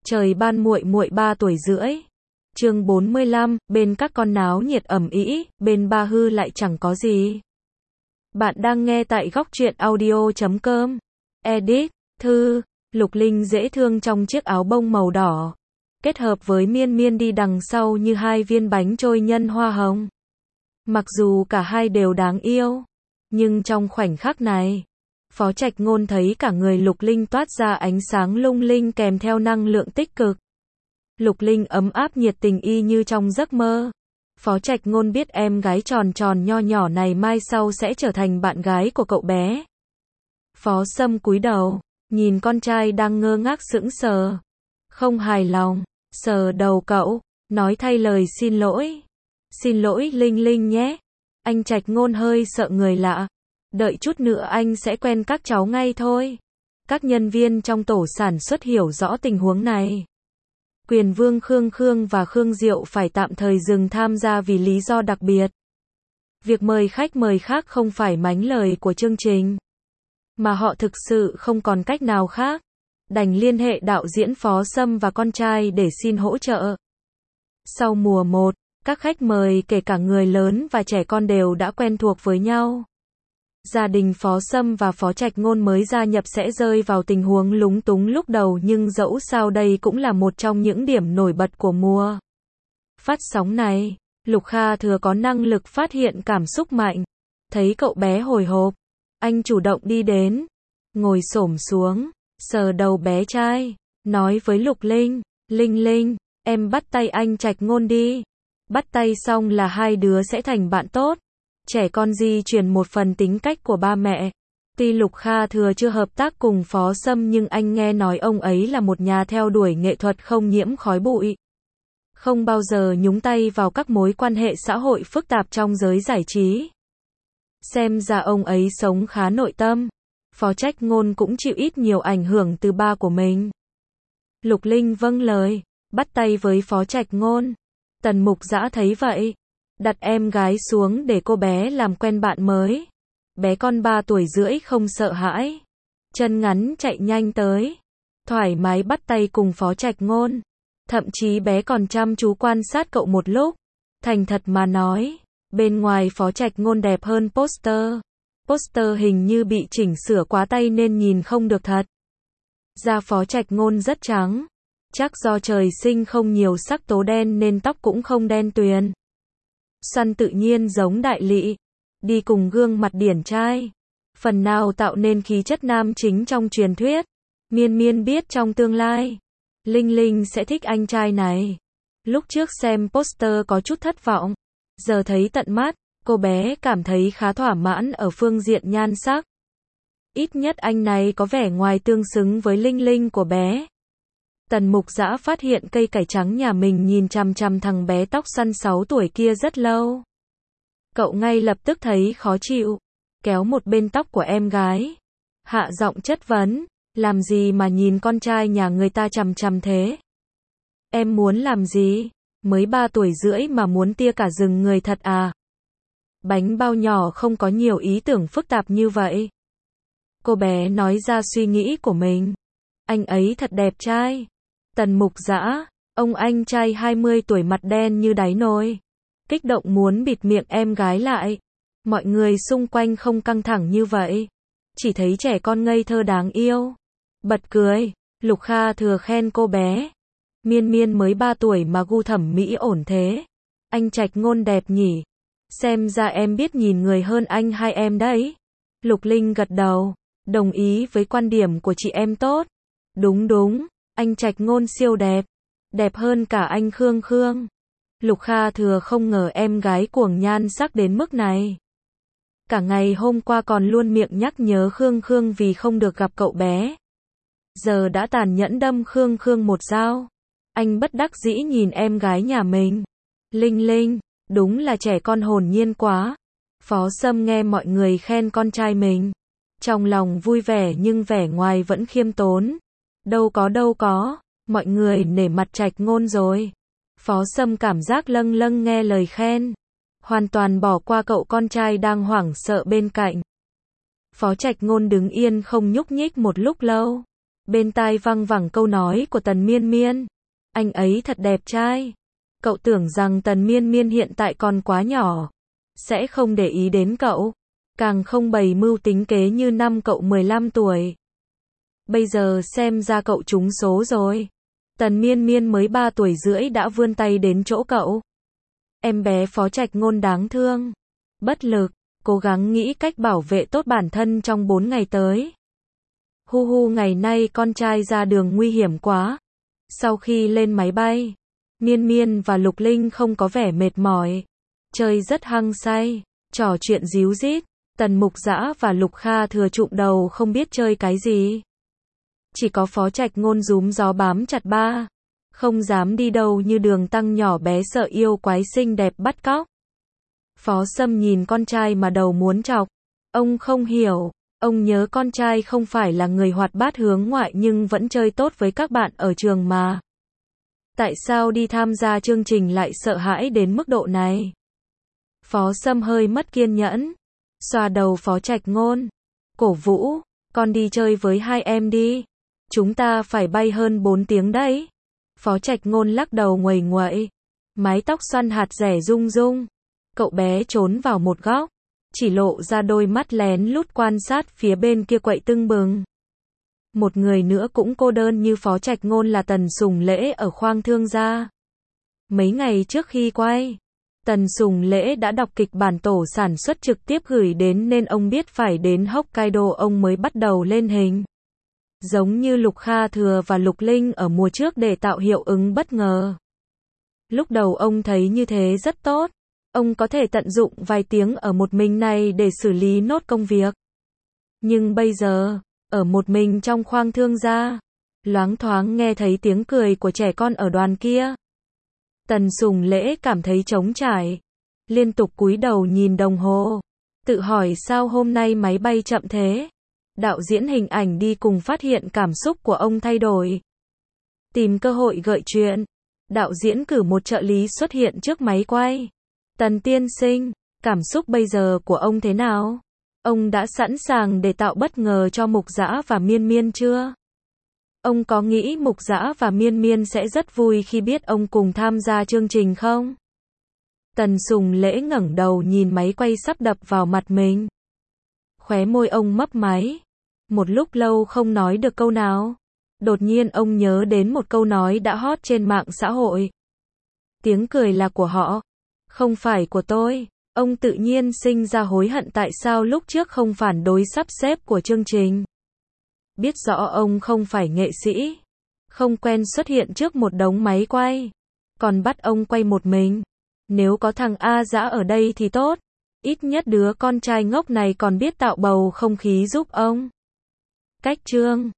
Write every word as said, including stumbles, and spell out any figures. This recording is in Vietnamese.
Trời ban muội muội ba tuổi rưỡi. Chương bốn mươi lăm, bên các con náo nhiệt ầm ĩ, bên ba hư lại chẳng có gì. Bạn đang nghe tại góc truyện audio chấm com. Edit, Thư, Lục Linh dễ thương trong chiếc áo bông màu đỏ, kết hợp với Miên Miên đi đằng sau như hai viên bánh trôi nhân hoa hồng. Mặc dù cả hai đều đáng yêu, nhưng trong khoảnh khắc này, Phó Trạch Ngôn thấy cả người Lục Linh toát ra ánh sáng lung linh kèm theo năng lượng tích cực. Lục Linh ấm áp nhiệt tình y như trong giấc mơ. Phó Trạch Ngôn biết em gái tròn tròn nho nhỏ này mai sau sẽ trở thành bạn gái của cậu bé. Phó Sâm cúi đầu, nhìn con trai đang ngơ ngác sững sờ. Không hài lòng, sờ đầu cậu, nói thay lời xin lỗi. Xin lỗi Linh Linh nhé. Anh Trạch Ngôn hơi sợ người lạ. Đợi chút nữa anh sẽ quen các cháu ngay thôi. Các nhân viên trong tổ sản xuất hiểu rõ tình huống này. Quyền Vương Khương Khương và Khương Diệu phải tạm thời dừng tham gia vì lý do đặc biệt. Việc mời khách mời khác không phải mánh lời của chương trình, mà họ thực sự không còn cách nào khác. Đành liên hệ đạo diễn Phó Sâm và con trai để xin hỗ trợ. Sau mùa một, các khách mời kể cả người lớn và trẻ con đều đã quen thuộc với nhau. Gia đình Phó Sâm và Phó Trạch Ngôn mới gia nhập sẽ rơi vào tình huống lúng túng lúc đầu, nhưng dẫu sao đây cũng là một trong những điểm nổi bật của mùa phát sóng này. Lục Kha Thừa có năng lực phát hiện cảm xúc mạnh. Thấy cậu bé hồi hộp, anh chủ động đi đến, ngồi xổm xuống, sờ đầu bé trai, nói với Lục Linh, Linh Linh, em bắt tay anh Trạch Ngôn đi. Bắt tay xong là hai đứa sẽ thành bạn tốt. Trẻ con di truyền một phần tính cách của ba mẹ. Tuy Lục Kha Thừa chưa hợp tác cùng Phó Sâm nhưng anh nghe nói ông ấy là một nhà theo đuổi nghệ thuật không nhiễm khói bụi. Không bao giờ nhúng tay vào các mối quan hệ xã hội phức tạp trong giới giải trí. Xem ra ông ấy sống khá nội tâm. Phó Trạch Ngôn cũng chịu ít nhiều ảnh hưởng từ ba của mình. Lục Linh vâng lời, bắt tay với Phó Trạch Ngôn. Tần Mục Dã thấy vậy, đặt em gái xuống để cô bé làm quen bạn mới. Bé con ba tuổi rưỡi không sợ hãi, chân ngắn chạy nhanh tới, thoải mái bắt tay cùng Phó Trạch Ngôn. Thậm chí bé còn chăm chú quan sát cậu một lúc. Thành thật mà nói, bên ngoài Phó Trạch Ngôn đẹp hơn poster. Poster hình như bị chỉnh sửa quá tay nên nhìn không được thật. Da Phó Trạch Ngôn rất trắng, chắc do trời sinh không nhiều sắc tố đen nên tóc cũng không đen tuyền. Xoăn tự nhiên giống đại lị, đi cùng gương mặt điển trai, phần nào tạo nên khí chất nam chính trong truyền thuyết. Miên Miên biết trong tương lai, Linh Linh sẽ thích anh trai này. Lúc trước xem poster có chút thất vọng, giờ thấy tận mắt, cô bé cảm thấy khá thỏa mãn ở phương diện nhan sắc. Ít nhất anh này có vẻ ngoài tương xứng với Linh Linh của bé. Tần Mục Dã phát hiện cây cải trắng nhà mình nhìn chằm chằm thằng bé tóc xoăn sáu tuổi kia rất lâu. Cậu ngay lập tức thấy khó chịu, kéo một bên tóc của em gái, hạ giọng chất vấn, làm gì mà nhìn con trai nhà người ta chằm chằm thế? Em muốn làm gì? Mới ba tuổi rưỡi mà muốn tia cả rừng người thật à? Bánh bao nhỏ không có nhiều ý tưởng phức tạp như vậy. Cô bé nói ra suy nghĩ của mình. Anh ấy thật đẹp trai. Tần Mục Dã, ông anh trai hai mươi tuổi mặt đen như đáy nồi, kích động muốn bịt miệng em gái lại. Mọi người xung quanh không căng thẳng như vậy, chỉ thấy trẻ con ngây thơ đáng yêu. Bật cười, Lục Kha Thừa khen cô bé. Miên Miên mới ba tuổi mà gu thẩm mỹ ổn thế. Anh Trạch Ngôn đẹp nhỉ? Xem ra em biết nhìn người hơn anh hai em đấy. Lục Linh gật đầu, đồng ý với quan điểm của chị em tốt. Đúng đúng. Anh Trạch Ngôn siêu đẹp, đẹp hơn cả anh Khương Khương. Lục Kha Thừa không ngờ em gái cuồng nhan sắc đến mức này. Cả ngày hôm qua còn luôn miệng nhắc nhớ Khương Khương vì không được gặp cậu bé. Giờ đã tàn nhẫn đâm Khương Khương một dao. Anh bất đắc dĩ nhìn em gái nhà mình. Linh Linh, đúng là trẻ con hồn nhiên quá. Phó Sâm nghe mọi người khen con trai mình, trong lòng vui vẻ nhưng vẻ ngoài vẫn khiêm tốn. Đâu có đâu có, mọi người nể mặt Trạch Ngôn rồi. Phó Sâm cảm giác lâng lâng nghe lời khen, hoàn toàn bỏ qua cậu con trai đang hoảng sợ bên cạnh. Phó Trạch Ngôn đứng yên không nhúc nhích một lúc lâu, Bên tai văng vẳng câu nói của Tần Miên Miên. Anh ấy thật đẹp trai. Cậu tưởng rằng Tần Miên Miên hiện tại còn quá nhỏ, sẽ không để ý đến cậu, càng không bày mưu tính kế như năm cậu mười lăm tuổi. Bây giờ xem ra cậu trúng số rồi. Tần Miên Miên mới ba tuổi rưỡi đã vươn tay đến chỗ cậu. Em bé Phó Trạch Ngôn đáng thương, bất lực, cố gắng nghĩ cách bảo vệ tốt bản thân trong bốn ngày tới. Hu hu, ngày nay con trai ra đường nguy hiểm quá. Sau khi lên máy bay, Miên Miên và Lục Linh không có vẻ mệt mỏi, chơi rất hăng say, trò chuyện díu dít. Tần Mục Dã và Lục Kha thừa chụm đầu không biết chơi cái gì. Chỉ có Phó Trạch Ngôn rúm gió bám chặt ba, không dám đi đâu, như đường tăng nhỏ bé sợ yêu quái xinh đẹp bắt cóc. Phó Sâm nhìn con trai mà đầu muốn trọc. Ông không hiểu, ông nhớ con trai không phải là người hoạt bát hướng ngoại nhưng vẫn chơi tốt với các bạn ở trường mà. Tại sao đi tham gia chương trình lại sợ hãi đến mức độ này? Phó Sâm hơi mất kiên nhẫn, xoa đầu Phó Trạch Ngôn, cổ vũ, con đi chơi với hai em đi. Chúng ta phải bay hơn bốn tiếng đấy. Phó Trạch Ngôn lắc đầu nguầy nguậy, mái tóc xoăn hạt rẻ rung rung. Cậu bé trốn vào một góc, chỉ lộ ra đôi mắt lén lút quan sát phía bên kia quậy tưng bừng. Một người nữa cũng cô đơn như Phó Trạch Ngôn là Tần Sùng Lễ ở khoang thương gia. Mấy ngày trước khi quay, Tần Sùng Lễ đã đọc kịch bản tổ sản xuất trực tiếp gửi đến nên ông biết phải đến Hokkaido ông mới bắt đầu lên hình. Giống như Lục Kha Thừa và Lục Linh ở mùa trước để tạo hiệu ứng bất ngờ. Lúc đầu ông thấy như thế rất tốt. Ông có thể tận dụng vài tiếng ở một mình này để xử lý nốt công việc. Nhưng bây giờ, ở một mình trong khoang thương gia, loáng thoáng nghe thấy tiếng cười của trẻ con ở đoàn kia. Tần Sùng Lễ cảm thấy trống trải, liên tục cúi đầu nhìn đồng hồ, tự hỏi sao hôm nay máy bay chậm thế. Đạo diễn hình ảnh đi cùng phát hiện cảm xúc của ông thay đổi. Tìm cơ hội gợi chuyện, đạo diễn cử một trợ lý xuất hiện trước máy quay. Tần tiên sinh, cảm xúc bây giờ của ông thế nào? Ông đã sẵn sàng để tạo bất ngờ cho Mục Dã và Miên Miên chưa? Ông có nghĩ Mục Dã và Miên Miên sẽ rất vui khi biết ông cùng tham gia chương trình không? Tần Sùng Lễ ngẩng đầu nhìn máy quay sắp đập vào mặt mình. Khóe môi ông mấp máy. Một lúc lâu không nói được câu nào. Đột nhiên ông nhớ đến một câu nói đã hot trên mạng xã hội. Tiếng cười là của họ, không phải của tôi. Ông tự nhiên sinh ra hối hận tại sao lúc trước không phản đối sắp xếp của chương trình. Biết rõ ông không phải nghệ sĩ, không quen xuất hiện trước một đống máy quay, còn bắt ông quay một mình. Nếu có thằng A Dã ở đây thì tốt, ít nhất đứa con trai ngốc này còn biết tạo bầu không khí giúp ông. Cách chương